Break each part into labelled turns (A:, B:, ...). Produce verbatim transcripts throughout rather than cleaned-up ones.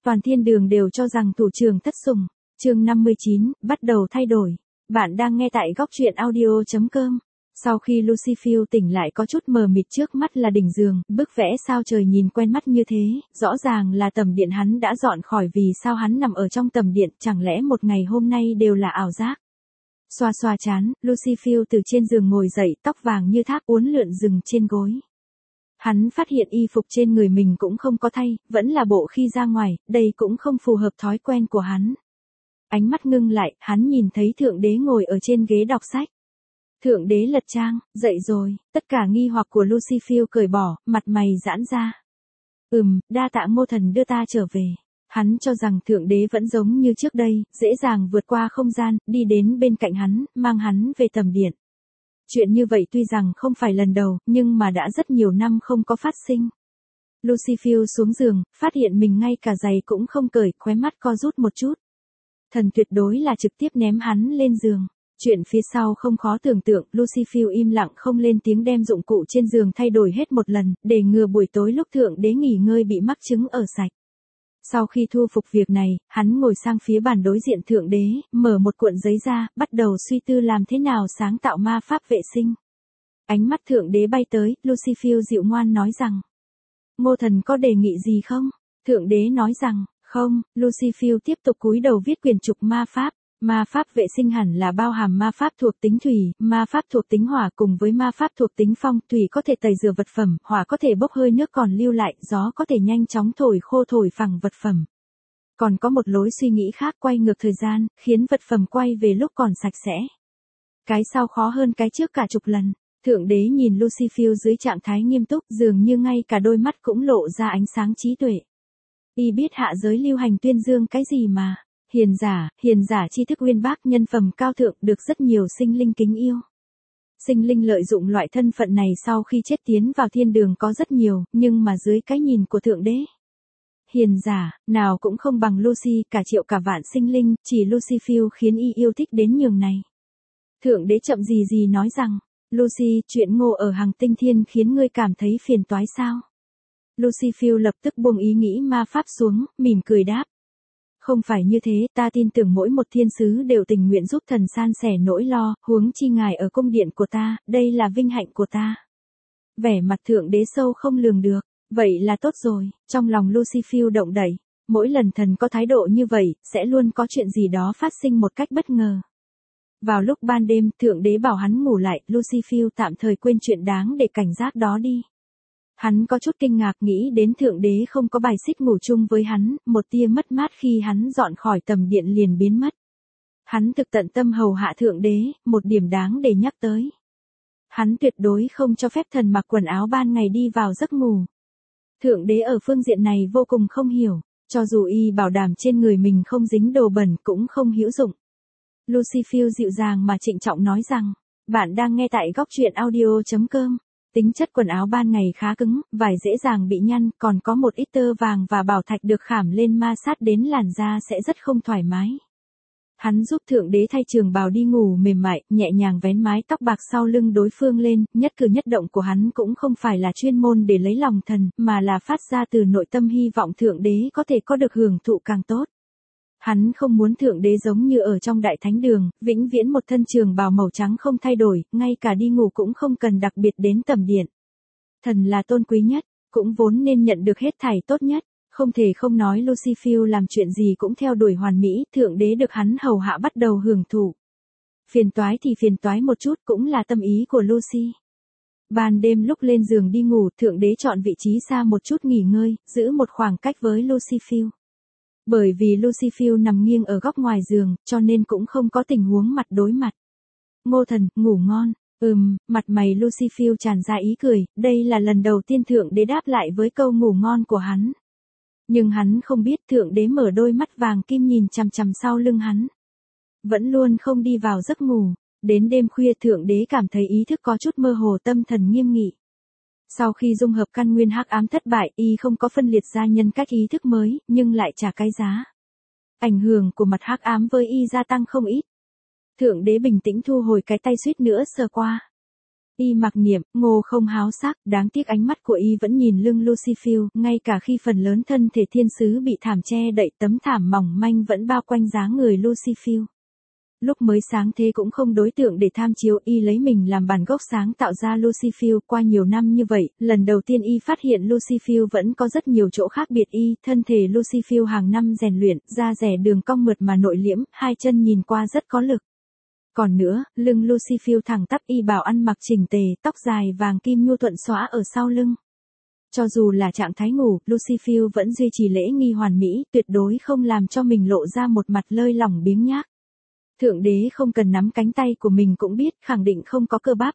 A: toàn thiên đường đều cho rằng thủ trưởng thất sủng. Chương năm mươi chín, bắt đầu thay đổi. Bạn đang nghe tại góc truyện audio chấm com. Sau khi Lucy Field tỉnh lại có chút mờ mịt, trước mắt là đỉnh giường, bức vẽ sao trời nhìn quen mắt như thế, rõ ràng là tầm điện hắn đã dọn khỏi, vì sao hắn nằm ở trong tầm điện, chẳng lẽ một ngày hôm nay đều là ảo giác. Xoa xoa chán, Lucy Field từ trên giường ngồi dậy, tóc vàng như thác uốn lượn rừng trên gối. Hắn phát hiện y phục trên người mình cũng không có thay, vẫn là bộ khi ra ngoài, đây cũng không phù hợp thói quen của hắn. Ánh mắt ngưng lại, hắn nhìn thấy Thượng Đế ngồi ở trên ghế đọc sách. Thượng Đế lật trang, dậy rồi, tất cả nghi hoặc của Lucy Field cởi bỏ, mặt mày giãn ra. Ừm, đa tạ Ngô Thần đưa ta trở về. Hắn cho rằng Thượng Đế vẫn giống như trước đây, dễ dàng vượt qua không gian, đi đến bên cạnh hắn, mang hắn về tầm điện. Chuyện như vậy tuy rằng không phải lần đầu, nhưng mà đã rất nhiều năm không có phát sinh. Lucy Field xuống giường, phát hiện mình ngay cả giày cũng không cởi, khóe mắt co rút một chút. Thần tuyệt đối là trực tiếp ném hắn lên giường. Chuyện phía sau không khó tưởng tượng, Lucy Field im lặng không lên tiếng đem dụng cụ trên giường thay đổi hết một lần, để ngừa buổi tối lúc Thượng Đế nghỉ ngơi bị mắc chứng ở sạch. Sau khi thu phục việc này, hắn ngồi sang phía bàn đối diện Thượng Đế, mở một cuộn giấy ra, bắt đầu suy tư làm thế nào sáng tạo ma pháp vệ sinh. Ánh mắt Thượng Đế bay tới, Lucy Field dịu ngoan nói rằng: Ngô Thần có đề nghị gì không? Thượng Đế nói rằng: không. Lucy Field tiếp tục cúi đầu viết quyển trục ma pháp. Ma pháp vệ sinh hẳn là bao hàm ma pháp thuộc tính thủy, ma pháp thuộc tính hỏa cùng với ma pháp thuộc tính phong. Thủy có thể tẩy rửa vật phẩm, hỏa có thể bốc hơi nước còn lưu lại, gió có thể nhanh chóng thổi khô thổi phẳng vật phẩm. Còn có một lối suy nghĩ khác, quay ngược thời gian, khiến vật phẩm quay về lúc còn sạch sẽ. Cái sau khó hơn cái trước cả chục lần. Thượng Đế nhìn Lucy Field dưới trạng thái nghiêm túc, dường như ngay cả đôi mắt cũng lộ ra ánh sáng trí tuệ. Y biết hạ giới lưu hành tuyên dương cái gì mà. Hiền giả, hiền giả tri thức uyên bác, nhân phẩm cao thượng, được rất nhiều sinh linh kính yêu. Sinh linh lợi dụng loại thân phận này sau khi chết tiến vào thiên đường có rất nhiều, nhưng mà dưới cái nhìn của Thượng Đế, hiền giả, nào cũng không bằng Lucy, cả triệu cả vạn sinh linh, chỉ Lucy Field khiến y yêu thích đến nhường này. Thượng Đế chậm gì gì nói rằng: Lucy, chuyện Ngô ở hành tinh thiên khiến ngươi cảm thấy phiền toái sao? Lucy Field lập tức buông ý nghĩ ma pháp xuống, mỉm cười đáp: không phải như thế, ta tin tưởng mỗi một thiên sứ đều tình nguyện giúp thần san sẻ nỗi lo, huống chi ngài ở cung điện của ta, đây là vinh hạnh của ta. Vẻ mặt Thượng Đế sâu không lường được, vậy là tốt rồi. Trong lòng Lucy Field động đẩy, mỗi lần thần có thái độ như vậy, sẽ luôn có chuyện gì đó phát sinh một cách bất ngờ. Vào lúc ban đêm, Thượng Đế bảo hắn ngủ lại, Lucy Field tạm thời quên chuyện đáng để cảnh giác đó đi. Hắn có chút kinh ngạc nghĩ đến Thượng Đế không có bài xích ngủ chung với hắn, một tia mất mát khi hắn dọn khỏi tầm điện liền biến mất. Hắn thực tận tâm hầu hạ Thượng Đế, một điểm đáng để nhắc tới. Hắn tuyệt đối không cho phép thần mặc quần áo ban ngày đi vào giấc ngủ. Thượng Đế ở phương diện này vô cùng không hiểu, cho dù y bảo đảm trên người mình không dính đồ bẩn cũng không hữu dụng. Lucy Field dịu dàng mà trịnh trọng nói rằng: bạn đang nghe tại góc truyện audio chấm com. Tính chất quần áo ban ngày khá cứng, vải dễ dàng bị nhăn, còn có một ít tơ vàng và bảo thạch được khảm lên ma sát đến làn da sẽ rất không thoải mái. Hắn giúp Thượng Đế thay trường bào đi ngủ mềm mại, nhẹ nhàng vén mái tóc bạc sau lưng đối phương lên, nhất cử nhất động của hắn cũng không phải là chuyên môn để lấy lòng thần, mà là phát ra từ nội tâm hy vọng Thượng Đế có thể có được hưởng thụ càng tốt. Hắn không muốn Thượng Đế giống như ở trong Đại Thánh Đường, vĩnh viễn một thân trường bào màu trắng không thay đổi, ngay cả đi ngủ cũng không cần đặc biệt đến tầm điện. Thần là tôn quý nhất, cũng vốn nên nhận được hết thảy tốt nhất, không thể không nói Lucy Field làm chuyện gì cũng theo đuổi hoàn mỹ, Thượng Đế được hắn hầu hạ bắt đầu hưởng thụ. Phiền toái thì phiền toái một chút cũng là tâm ý của Lucy. Ban đêm lúc lên giường đi ngủ, Thượng Đế chọn vị trí xa một chút nghỉ ngơi, giữ một khoảng cách với Lucy Field. Bởi vì Lucy Field nằm nghiêng ở góc ngoài giường, cho nên cũng không có tình huống mặt đối mặt. Ngô Thần, ngủ ngon. Ừm, mặt mày Lucy Field tràn ra ý cười, đây là lần đầu tiên Thượng Đế đáp lại với câu ngủ ngon của hắn. Nhưng hắn không biết Thượng Đế mở đôi mắt vàng kim nhìn chằm chằm sau lưng hắn. Vẫn luôn không đi vào giấc ngủ, đến đêm khuya Thượng Đế cảm thấy ý thức có chút mơ hồ, tâm thần nghiêm nghị. Sau khi dung hợp căn nguyên hắc ám thất bại, y không có phân liệt ra nhân cách ý thức mới, nhưng lại trả cái giá. Ảnh hưởng của mặt hắc ám với y gia tăng không ít. Thượng Đế bình tĩnh thu hồi cái tay suýt nữa sờ qua. Y mặc niệm, Ngô không háo sắc, đáng tiếc ánh mắt của Y vẫn nhìn lưng Lucifer, ngay cả khi phần lớn thân thể thiên sứ bị thảm che đậy, tấm thảm mỏng manh vẫn bao quanh dáng người Lucifer. Lúc mới sáng thế cũng không đối tượng để tham chiếu, Y lấy mình làm bản gốc sáng tạo ra Lucifer. Qua nhiều năm như vậy, lần đầu tiên Y phát hiện Lucifer vẫn có rất nhiều chỗ khác biệt. Y, thân thể Lucifer hàng năm rèn luyện, da rẻ đường cong mượt mà nội liễm, hai chân nhìn qua rất có lực. Còn nữa, lưng Lucifer thẳng tắp, Y bảo ăn mặc chỉnh tề, tóc dài vàng kim nhu thuận xõa ở sau lưng. Cho dù là trạng thái ngủ, Lucifer vẫn duy trì lễ nghi hoàn mỹ, tuyệt đối không làm cho mình lộ ra một mặt lơi lỏng biếng nhác. Thượng đế không cần nắm cánh tay của mình cũng biết, khẳng định không có cơ bắp.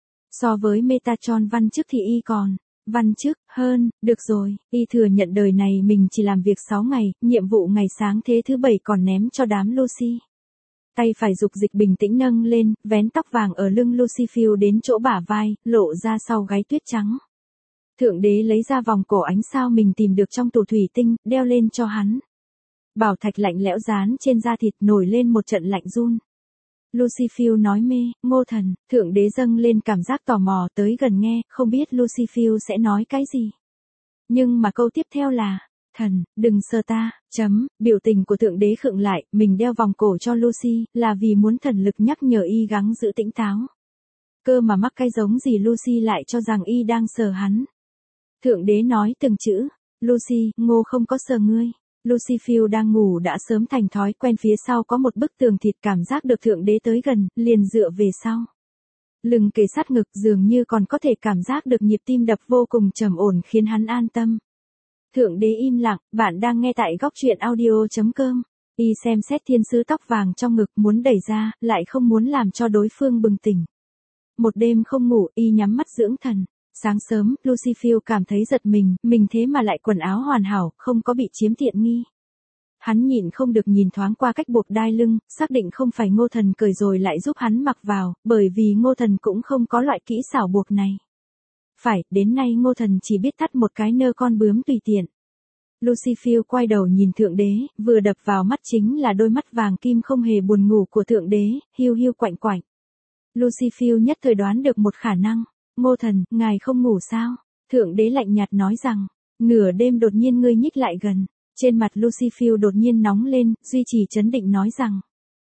A: So với Metatron văn chức thì Y còn văn chức hơn. Được rồi, Y thừa nhận đời này mình chỉ làm việc sáu ngày, nhiệm vụ ngày sáng thế thứ bảy còn ném cho đám Lucy. Tay phải dục dịch bình tĩnh nâng lên, vén tóc vàng ở lưng Lucifer đến chỗ bả vai, lộ ra sau gáy tuyết trắng. Thượng đế lấy ra vòng cổ ánh sao mình tìm được trong tủ thủy tinh, đeo lên cho hắn. Bảo thạch lạnh lẽo dán trên da thịt, nổi lên một trận lạnh run. Lucifer nói mê, Ngô thần, thượng đế dâng lên cảm giác tò mò, tới gần nghe, không biết Lucifer sẽ nói cái gì. Nhưng mà câu tiếp theo là, thần, đừng sờ ta, chấm, biểu tình của thượng đế khựng lại, mình đeo vòng cổ cho Lucy, là vì muốn thần lực nhắc nhở Y gắng giữ tĩnh táo. Cơ mà mắc cái giống gì Lucy lại cho rằng Y đang sờ hắn. Thượng đế nói từng chữ, Lucy, Ngô không có sờ ngươi. Lucifer đang ngủ đã sớm thành thói quen, phía sau có một bức tường thịt, cảm giác được thượng đế tới gần, liền dựa về sau. Lưng kề sát ngực, dường như còn có thể cảm giác được nhịp tim đập vô cùng trầm ổn, khiến hắn an tâm. Thượng đế im lặng, bạn đang nghe tại góc truyện audio chấm com. Y xem xét thiên sứ tóc vàng trong ngực, muốn đẩy ra, lại không muốn làm cho đối phương bừng tỉnh. Một đêm không ngủ, Y nhắm mắt dưỡng thần. Sáng sớm, Lucifer cảm thấy giật mình, mình thế mà lại quần áo hoàn hảo, không có bị chiếm tiện nghi. Hắn nhịn không được nhìn thoáng qua cách buộc đai lưng, xác định không phải Ngô thần cởi rồi lại giúp hắn mặc vào, bởi vì Ngô thần cũng không có loại kỹ xảo buộc này. Phải, đến nay Ngô thần chỉ biết thắt một cái nơ con bướm tùy tiện. Lucifer quay đầu nhìn thượng đế, vừa đập vào mắt chính là đôi mắt vàng kim không hề buồn ngủ của thượng đế, hiu hiu quạnh quạnh. Lucifer nhất thời đoán được một khả năng. Ngô thần, ngài không ngủ sao? Thượng đế lạnh nhạt nói rằng, nửa đêm đột nhiên ngươi nhích lại gần. Trên mặt Lucifer đột nhiên nóng lên, duy trì trấn định nói rằng,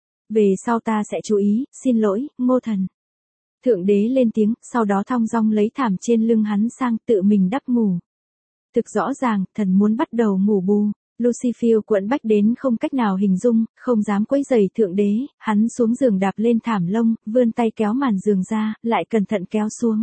A: về sau ta sẽ chú ý, xin lỗi, Ngô thần. Thượng đế lên tiếng, sau đó thong dong lấy thảm trên lưng hắn sang, tự mình đắp ngủ. Thực rõ ràng, thần muốn bắt đầu ngủ bù. Lucifer quẫn bách đến không cách nào hình dung, không dám quấy rầy thượng đế, hắn xuống giường đạp lên thảm lông, vươn tay kéo màn giường ra, lại cẩn thận kéo xuống.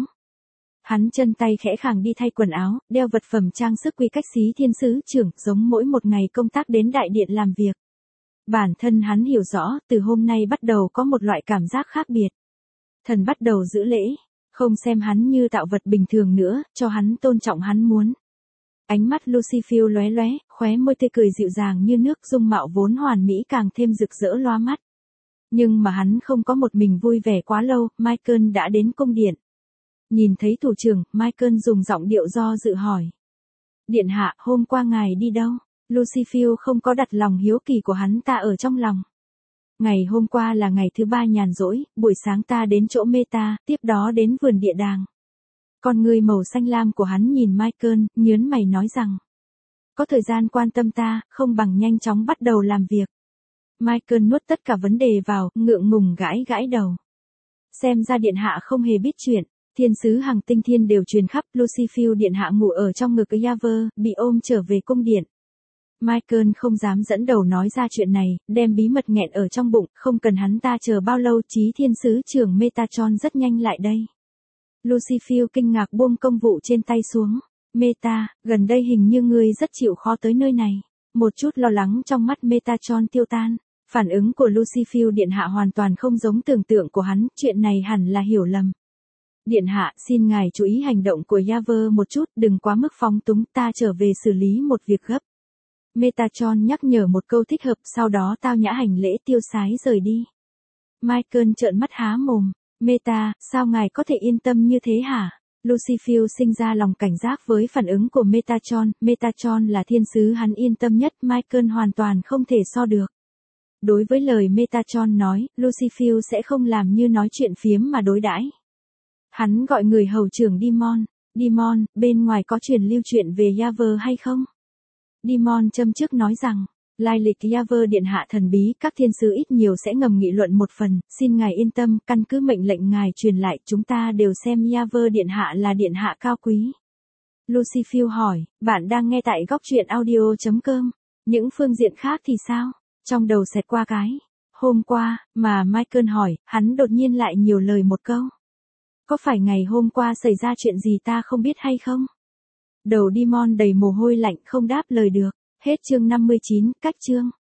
A: Hắn chân tay khẽ khàng đi thay quần áo, đeo vật phẩm trang sức quy cách xí thiên sứ trưởng, giống mỗi một ngày công tác đến đại điện làm việc. Bản thân hắn hiểu rõ, từ hôm nay bắt đầu có một loại cảm giác khác biệt. Thần bắt đầu giữ lễ, không xem hắn như tạo vật bình thường nữa, cho hắn tôn trọng hắn muốn. Ánh mắt Lucifer lóe lóe, khóe môi tươi cười dịu dàng như nước, dung mạo vốn hoàn mỹ càng thêm rực rỡ loa mắt. Nhưng mà hắn không có một mình vui vẻ quá lâu, Michael đã đến cung điện. Nhìn thấy thủ trưởng, Michael dùng giọng điệu do dự hỏi. Điện hạ, hôm qua ngài đi đâu? Lucifer không có đặt lòng hiếu kỳ của hắn ta ở trong lòng. Ngày hôm qua là ngày thứ ba nhàn rỗi, buổi sáng ta đến chỗ Meta, tiếp đó đến vườn địa đàng. Con người màu xanh lam của hắn nhìn Michael, nhớn mày nói rằng. Có thời gian quan tâm ta, không bằng nhanh chóng bắt đầu làm việc. Michael nuốt tất cả vấn đề vào, ngượng ngùng gãi gãi đầu. Xem ra điện hạ không hề biết chuyện. Thiên sứ hàng tinh thiên đều truyền khắp, Lucifer điện hạ ngủ ở trong ngực Yaver, bị ôm trở về cung điện. Michael không dám dẫn đầu nói ra chuyện này, đem bí mật nghẹn ở trong bụng, không cần hắn ta chờ bao lâu, chí thiên sứ trưởng Metatron rất nhanh lại đây. Lucifer kinh ngạc buông công vụ trên tay xuống. Meta, gần đây hình như ngươi rất chịu khó tới nơi này. Một chút lo lắng trong mắt Metatron tiêu tan. Phản ứng của Lucifer điện hạ hoàn toàn không giống tưởng tượng của hắn, chuyện này hẳn là hiểu lầm. Điện hạ, xin ngài chú ý hành động của Yaver một chút, đừng quá mức phóng túng, ta trở về xử lý một việc gấp. Metatron nhắc nhở một câu thích hợp, sau đó tao nhã hành lễ tiêu sái rời đi. Michael trợn mắt há mồm. Meta, sao ngài có thể yên tâm như thế hả? Lucifer sinh ra lòng cảnh giác với phản ứng của Metatron. Metatron là thiên sứ hắn yên tâm nhất, Michael hoàn toàn không thể so được. Đối với lời Metatron nói, Lucifer sẽ không làm như nói chuyện phiếm mà đối đãi. Hắn gọi người hầu trưởng Dimon. Dimon, bên ngoài có truyền lưu chuyện về Yaver hay không? Dimon châm trước nói rằng, lai lịch Yaver điện hạ thần bí, các thiên sứ ít nhiều sẽ ngầm nghị luận một phần, xin ngài yên tâm, căn cứ mệnh lệnh ngài truyền lại, chúng ta đều xem Yaver điện hạ là điện hạ cao quý. Lucifer hỏi, bạn đang nghe tại góc truyện audio.com. Những phương diện khác thì sao? Trong đầu xẹt qua cái. Hôm qua, mà Michael hỏi, hắn đột nhiên lại nhiều lời một câu. Có phải ngày hôm qua xảy ra chuyện gì ta không biết hay không? Đầu Dimon đầy mồ hôi lạnh không đáp lời được. Hết chương năm mươi chín, cách chương.